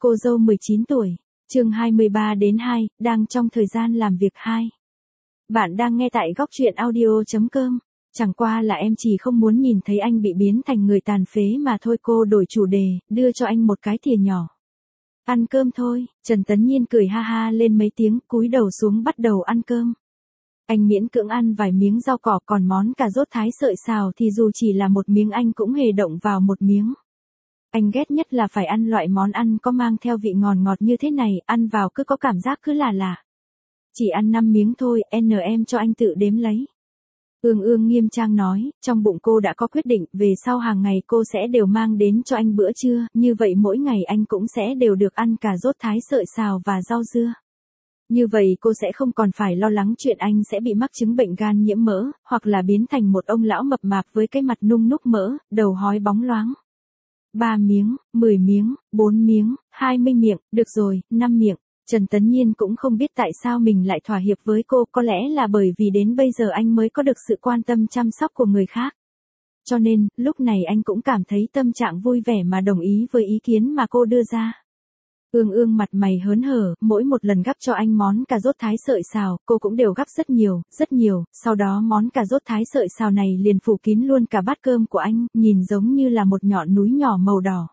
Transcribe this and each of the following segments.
Cô dâu 19 tuổi, chương 23 đến 2, đang trong thời gian làm việc 2. Bạn đang nghe tại góc truyện audio.com. Chẳng qua là em chỉ không muốn nhìn thấy anh bị biến thành người tàn phế mà thôi. Cô đổi chủ đề, đưa cho anh một cái thìa nhỏ. Ăn cơm thôi, Trần Tấn Nhiên cười ha ha lên mấy tiếng, cúi đầu xuống bắt đầu ăn cơm. Anh miễn cưỡng ăn vài miếng rau cỏ, còn món cà rốt thái sợi xào thì dù chỉ là một miếng anh cũng hề động vào một miếng. Anh ghét nhất là phải ăn loại món ăn có mang theo vị ngọt ngọt như thế này, ăn vào cứ có cảm giác cứ là lạ. Chỉ ăn 5 miếng thôi, em cho anh tự đếm lấy. Ương nghiêm trang nói, trong bụng cô đã có quyết định, về sau hàng ngày cô sẽ đều mang đến cho anh bữa trưa, như vậy mỗi ngày anh cũng sẽ đều được ăn cà rốt thái sợi xào và rau dưa. Như vậy cô sẽ không còn phải lo lắng chuyện anh sẽ bị mắc chứng bệnh gan nhiễm mỡ, hoặc là biến thành một ông lão mập mạp với cái mặt nung núc mỡ, đầu hói bóng loáng. 3 miếng, 10 miếng, 4 miếng, 20 miệng, được rồi, 5 miệng. Trần Tấn Nhiên cũng không biết tại sao mình lại thỏa hiệp với cô, có lẽ là bởi vì đến bây giờ anh mới có được sự quan tâm chăm sóc của người khác. Cho nên, lúc này anh cũng cảm thấy tâm trạng vui vẻ mà đồng ý với ý kiến mà cô đưa ra. Ương mặt mày hớn hở, mỗi một lần gắp cho anh món cà rốt thái sợi xào, cô cũng đều gắp rất nhiều, sau đó món cà rốt thái sợi xào này liền phủ kín luôn cả bát cơm của anh, nhìn giống như là một ngọn núi nhỏ màu đỏ.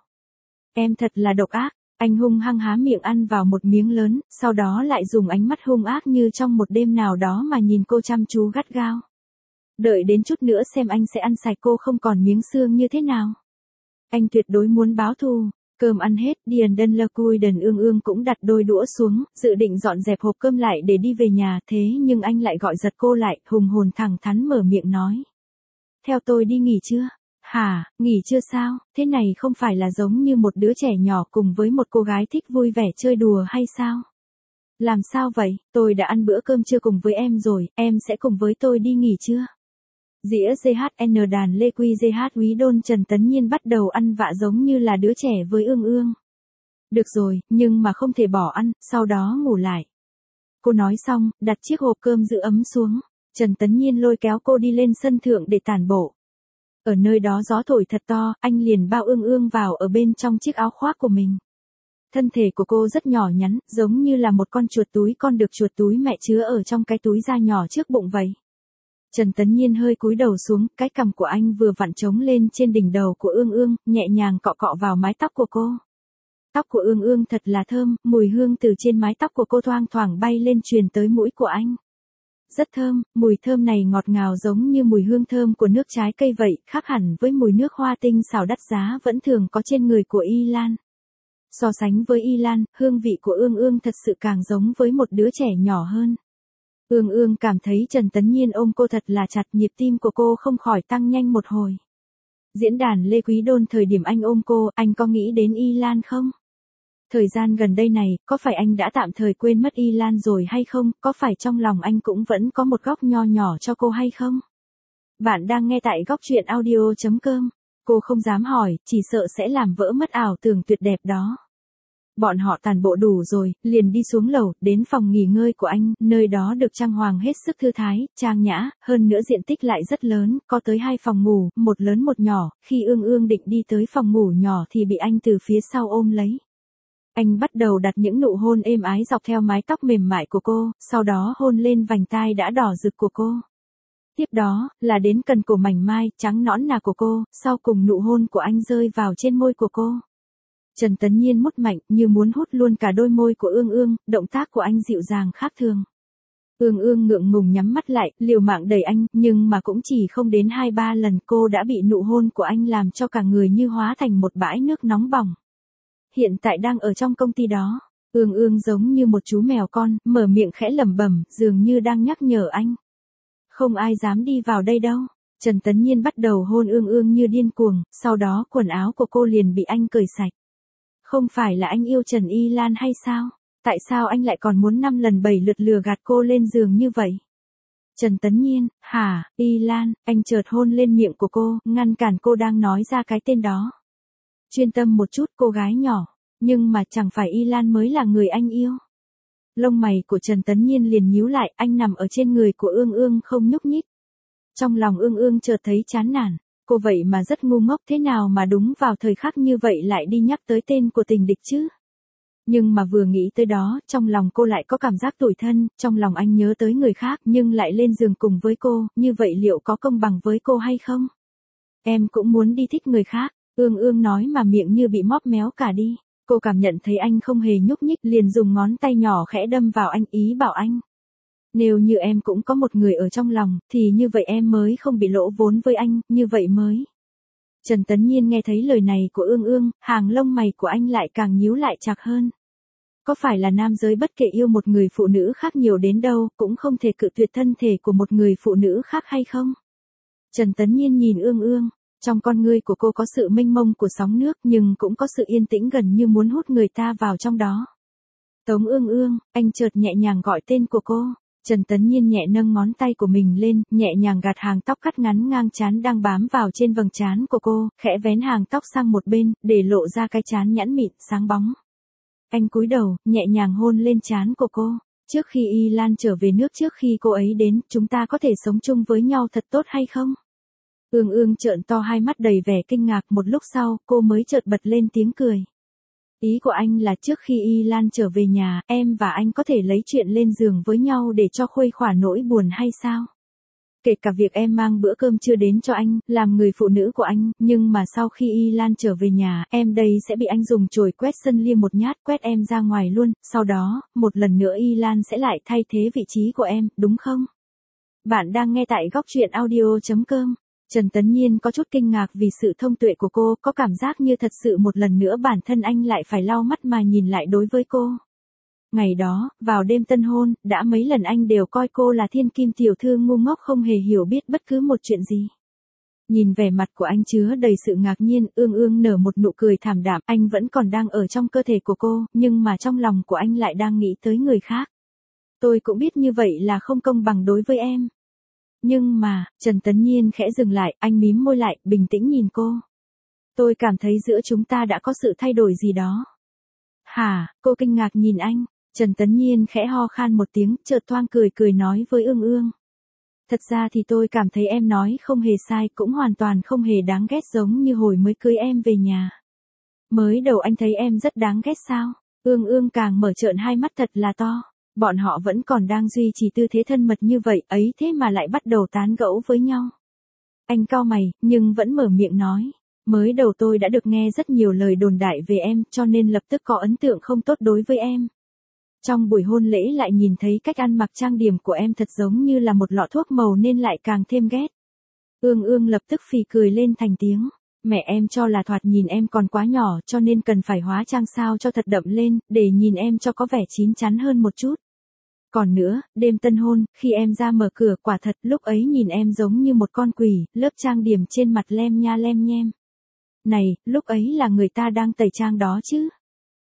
Em thật là độc ác, anh hung hăng há miệng ăn vào một miếng lớn, sau đó lại dùng ánh mắt hung ác như trong một đêm nào đó mà nhìn cô chăm chú gắt gao. Đợi đến chút nữa xem anh sẽ ăn sạch cô không còn miếng xương như thế nào. Anh tuyệt đối muốn báo thù. Cơm ăn hết, Điền Đơn Lơ Cui Đần Ương cũng đặt đôi đũa xuống, dự định dọn dẹp hộp cơm lại để đi về nhà, thế nhưng anh lại gọi giật cô lại, hùng hồn thẳng thắn mở miệng nói. Theo tôi đi nghỉ chưa? Hả, nghỉ chưa sao, thế này không phải là giống như một đứa trẻ nhỏ cùng với một cô gái thích vui vẻ chơi đùa hay sao? Làm sao vậy, tôi đã ăn bữa cơm trưa cùng với em rồi, em sẽ cùng với tôi đi nghỉ chưa? Dĩa GHN đàn Lê Quy GH Úy Đôn Trần Tấn Nhiên bắt đầu ăn vạ giống như là đứa trẻ với Ương. Được rồi, nhưng mà không thể bỏ ăn, sau đó ngủ lại. Cô nói xong, đặt chiếc hộp cơm giữ ấm xuống. Trần Tấn Nhiên lôi kéo cô đi lên sân thượng để tản bộ. Ở nơi đó gió thổi thật to, anh liền bao Ương vào ở bên trong chiếc áo khoác của mình. Thân thể của cô rất nhỏ nhắn, giống như là một con chuột túi con được chuột túi mẹ chứa ở trong cái túi da nhỏ trước bụng vậy. Trần Tấn Nhiên hơi cúi đầu xuống, cái cằm của anh vừa vặn trống lên trên đỉnh đầu của Ương, nhẹ nhàng cọ cọ vào mái tóc của cô. Tóc của Ương thật là thơm, mùi hương từ trên mái tóc của cô thoang thoảng bay lên truyền tới mũi của anh. Rất thơm, mùi thơm này ngọt ngào giống như mùi hương thơm của nước trái cây vậy, khác hẳn với mùi nước hoa tinh xảo đắt giá vẫn thường có trên người của Y Lan. So sánh với Y Lan, hương vị của Ương thật sự càng giống với một đứa trẻ nhỏ hơn. Ương cảm thấy Trần Tấn Nhiên ôm cô thật là chặt, nhịp tim của cô không khỏi tăng nhanh một hồi. Diễn đàn Lê Quý Đôn thời điểm anh ôm cô, anh có nghĩ đến Y Lan không? Thời gian gần đây này, có phải anh đã tạm thời quên mất Y Lan rồi hay không? Có phải trong lòng anh cũng vẫn có một góc nho nhỏ cho cô hay không? Bạn đang nghe tại góc truyện audio.com. Cô không dám hỏi, chỉ sợ sẽ làm vỡ mất ảo tưởng tuyệt đẹp đó. Bọn họ tản bộ đủ rồi, liền đi xuống lầu, đến phòng nghỉ ngơi của anh, nơi đó được trang hoàng hết sức thư thái, trang nhã, hơn nữa diện tích lại rất lớn, có tới 2 phòng ngủ, một lớn một nhỏ, khi Ương định đi tới phòng ngủ nhỏ thì bị anh từ phía sau ôm lấy. Anh bắt đầu đặt những nụ hôn êm ái dọc theo mái tóc mềm mại của cô, sau đó hôn lên vành tai đã đỏ rực của cô. Tiếp đó, là đến cần cổ mảnh mai, trắng nõn nà của cô, sau cùng nụ hôn của anh rơi vào trên môi của cô. Trần Tấn Nhiên mút mạnh, như muốn hút luôn cả đôi môi của Ương, động tác của anh dịu dàng khác thường. Ương ngượng ngùng nhắm mắt lại, liều mạng đẩy anh, nhưng mà cũng chỉ không đến 2-3 lần cô đã bị nụ hôn của anh làm cho cả người như hóa thành một bãi nước nóng bỏng. Hiện tại đang ở trong công ty đó, Ương giống như một chú mèo con, mở miệng khẽ lẩm bẩm, dường như đang nhắc nhở anh. Không ai dám đi vào đây đâu. Trần Tấn Nhiên bắt đầu hôn Ương như điên cuồng, sau đó quần áo của cô liền bị anh cởi sạch. Không phải là anh yêu Trần Y Lan hay sao? Tại sao anh lại còn muốn 5 lần 7 lượt lừa gạt cô lên giường như vậy? Trần Tấn Nhiên, hả, Y Lan, anh chợt hôn lên miệng của cô, ngăn cản cô đang nói ra cái tên đó. Chuyên tâm một chút cô gái nhỏ, nhưng mà chẳng phải Y Lan mới là người anh yêu. Lông mày của Trần Tấn Nhiên liền nhíu lại, anh nằm ở trên người của Ương không nhúc nhích. Trong lòng Ương chợt thấy chán nản. Cô vậy mà rất ngu ngốc, thế nào mà đúng vào thời khắc như vậy lại đi nhắc tới tên của tình địch chứ? Nhưng mà vừa nghĩ tới đó, trong lòng cô lại có cảm giác tủi thân, trong lòng anh nhớ tới người khác nhưng lại lên giường cùng với cô, như vậy liệu có công bằng với cô hay không? Em cũng muốn đi thích người khác, Ương Ương nói mà miệng như bị móp méo cả đi. Cô cảm nhận thấy anh không hề nhúc nhích, liền dùng ngón tay nhỏ khẽ đâm vào anh, ý bảo anh. Nếu như em cũng có một người ở trong lòng, thì như vậy em mới không bị lỗ vốn với anh, như vậy mới. Trần Tấn Nhiên nghe thấy lời này của Ương Ương, hàng lông mày của anh lại càng nhíu lại chặt hơn. Có phải là nam giới bất kể yêu một người phụ nữ khác nhiều đến đâu, cũng không thể cự tuyệt thân thể của một người phụ nữ khác hay không? Trần Tấn Nhiên nhìn Ương Ương, trong con ngươi của cô có sự mênh mông của sóng nước nhưng cũng có sự yên tĩnh gần như muốn hút người ta vào trong đó. Tống Ương Ương, anh chợt nhẹ nhàng gọi tên của cô. Trần Tấn Nhiên nhẹ nâng ngón tay của mình lên, nhẹ nhàng gạt hàng tóc cắt ngắn ngang trán đang bám vào trên vầng trán của cô, khẽ vén hàng tóc sang một bên, để lộ ra cái trán nhẵn mịn, sáng bóng. Anh cúi đầu, nhẹ nhàng hôn lên trán của cô. Trước khi Y Lan trở về nước, trước khi cô ấy đến, chúng ta có thể sống chung với nhau thật tốt hay không? Ương Ương trợn to hai mắt đầy vẻ kinh ngạc, một lúc sau, cô mới chợt bật lên tiếng cười. Ý của anh là trước khi Y Lan trở về nhà, em và anh có thể lấy chuyện lên giường với nhau để cho khuây khỏa nỗi buồn hay sao? Kể cả việc em mang bữa cơm trưa đến cho anh, làm người phụ nữ của anh, nhưng mà sau khi Y Lan trở về nhà, em đây sẽ bị anh dùng chổi quét sân lia một nhát, quét em ra ngoài luôn, sau đó, một lần nữa Y Lan sẽ lại thay thế vị trí của em, đúng không? Bạn đang nghe tại góc truyện audio.com. Trần Tấn Nhiên có chút kinh ngạc vì sự thông tuệ của cô, có cảm giác như thật sự một lần nữa bản thân anh lại phải lau mắt mà nhìn lại đối với cô. Ngày đó, vào đêm tân hôn, đã mấy lần anh đều coi cô là thiên kim tiểu thư ngu ngốc không hề hiểu biết bất cứ một chuyện gì. Nhìn vẻ mặt của anh chứa đầy sự ngạc nhiên, Ương Ương nở một nụ cười thảm đạm, anh vẫn còn đang ở trong cơ thể của cô, nhưng mà trong lòng của anh lại đang nghĩ tới người khác. Tôi cũng biết như vậy là không công bằng đối với em. Nhưng mà, Trần Tấn Nhiên khẽ dừng lại, anh mím môi lại, bình tĩnh nhìn cô. Tôi cảm thấy giữa chúng ta đã có sự thay đổi gì đó. Hả, cô kinh ngạc nhìn anh. Trần Tấn Nhiên khẽ ho khan một tiếng, chợt thoang cười cười nói với Ương Ương. Thật ra thì tôi cảm thấy em nói không hề sai, cũng hoàn toàn không hề đáng ghét giống như hồi mới cưới em về nhà. Mới đầu anh thấy em rất đáng ghét sao? Ương Ương càng mở trợn hai mắt thật là to. Bọn họ vẫn còn đang duy trì tư thế thân mật như vậy, ấy thế mà lại bắt đầu tán gẫu với nhau. Anh cau mày, nhưng vẫn mở miệng nói. Mới đầu tôi đã được nghe rất nhiều lời đồn đại về em, cho nên lập tức có ấn tượng không tốt đối với em. Trong buổi hôn lễ lại nhìn thấy cách ăn mặc trang điểm của em thật giống như là một lọ thuốc màu nên lại càng thêm ghét. Ương Ương lập tức phì cười lên thành tiếng. Mẹ em cho là thoạt nhìn em còn quá nhỏ cho nên cần phải hóa trang sao cho thật đậm lên, để nhìn em cho có vẻ chín chắn hơn một chút. Còn nữa, đêm tân hôn, khi em ra mở cửa quả thật lúc ấy nhìn em giống như một con quỷ, lớp trang điểm trên mặt lem nha lem nhem. Này, lúc ấy là người ta đang tẩy trang đó chứ.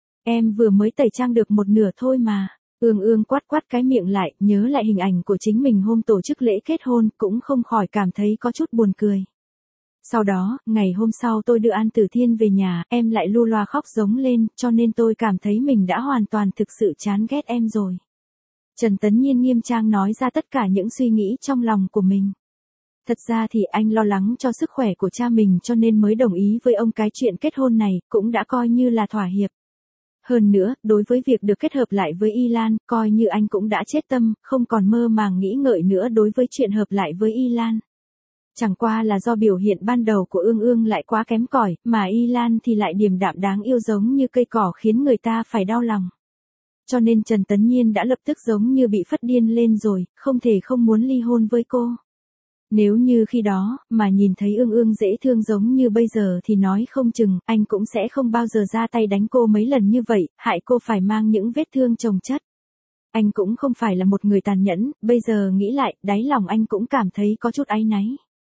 Em vừa mới tẩy trang được một nửa thôi mà. Ương Ương quát quát cái miệng lại, nhớ lại hình ảnh của chính mình hôm tổ chức lễ kết hôn, cũng không khỏi cảm thấy có chút buồn cười. Sau đó, ngày hôm sau tôi đưa An Tử Thiên về nhà, em lại lu loa khóc giống lên, cho nên tôi cảm thấy mình đã hoàn toàn thực sự chán ghét em rồi. Trần Tấn Nhiên nghiêm trang nói ra tất cả những suy nghĩ trong lòng của mình. Thật ra thì anh lo lắng cho sức khỏe của cha mình cho nên mới đồng ý với ông cái chuyện kết hôn này, cũng đã coi như là thỏa hiệp. Hơn nữa, đối với việc được kết hợp lại với Y Lan, coi như anh cũng đã chết tâm, không còn mơ màng nghĩ ngợi nữa đối với chuyện hợp lại với Y Lan. Chẳng qua là do biểu hiện ban đầu của Ương Ương lại quá kém cỏi, mà Y Lan thì lại điềm đạm đáng yêu giống như cây cỏ khiến người ta phải đau lòng. Cho nên Trần Tấn Nhiên đã lập tức giống như bị phát điên lên rồi, không thể không muốn ly hôn với cô. Nếu như khi đó, mà nhìn thấy Ương Ương dễ thương giống như bây giờ thì nói không chừng, anh cũng sẽ không bao giờ ra tay đánh cô mấy lần như vậy, hại cô phải mang những vết thương chồng chất. Anh cũng không phải là một người tàn nhẫn, bây giờ nghĩ lại, đáy lòng anh cũng cảm thấy có chút áy náy.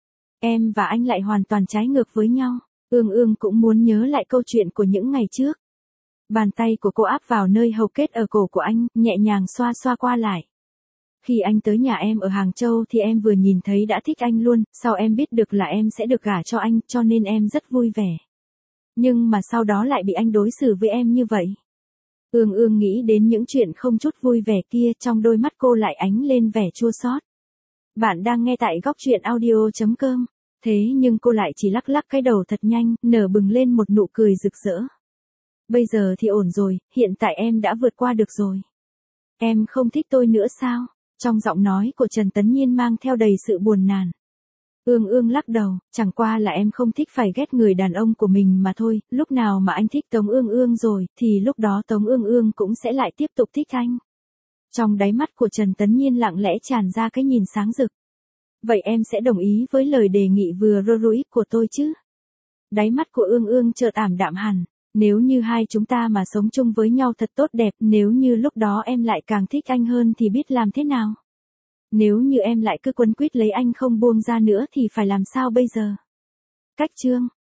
Em và anh lại hoàn toàn trái ngược với nhau. Ương Ương cũng muốn nhớ lại câu chuyện của những ngày trước. Bàn tay của cô áp vào nơi hầu kết ở cổ của anh, nhẹ nhàng xoa xoa qua lại. Khi anh tới nhà em ở Hàng Châu thì em vừa nhìn thấy đã thích anh luôn, sau em biết được là em sẽ được gả cho anh, cho nên em rất vui vẻ. Nhưng mà sau đó lại bị anh đối xử với em như vậy. Ương Ương nghĩ đến những chuyện không chút vui vẻ kia, trong đôi mắt cô lại ánh lên vẻ chua xót. Bạn đang nghe tại góc truyện audio.com. Thế nhưng cô lại chỉ lắc lắc cái đầu thật nhanh, nở bừng lên một nụ cười rực rỡ. Bây giờ thì ổn rồi, hiện tại em đã vượt qua được rồi. Em không thích tôi nữa sao? Trong giọng nói của Trần Tấn Nhiên mang theo đầy sự buồn nàn. Ương Ương lắc đầu, chẳng qua là em không thích phải ghét người đàn ông của mình mà thôi, lúc nào mà anh thích Tống Ương Ương rồi, thì lúc đó Tống Ương Ương cũng sẽ lại tiếp tục thích anh. Trong đáy mắt của Trần Tấn Nhiên lặng lẽ tràn ra cái nhìn sáng rực. Vậy em sẽ đồng ý với lời đề nghị vừa rủi của tôi chứ? Đáy mắt của Ương Ương chợt ảm đạm hẳn. Nếu như hai chúng ta mà sống chung với nhau thật tốt đẹp, nếu như lúc đó em lại càng thích anh hơn thì biết làm thế nào? Nếu như em lại cứ quấn quýt lấy anh không buông ra nữa thì phải làm sao bây giờ? Cách chương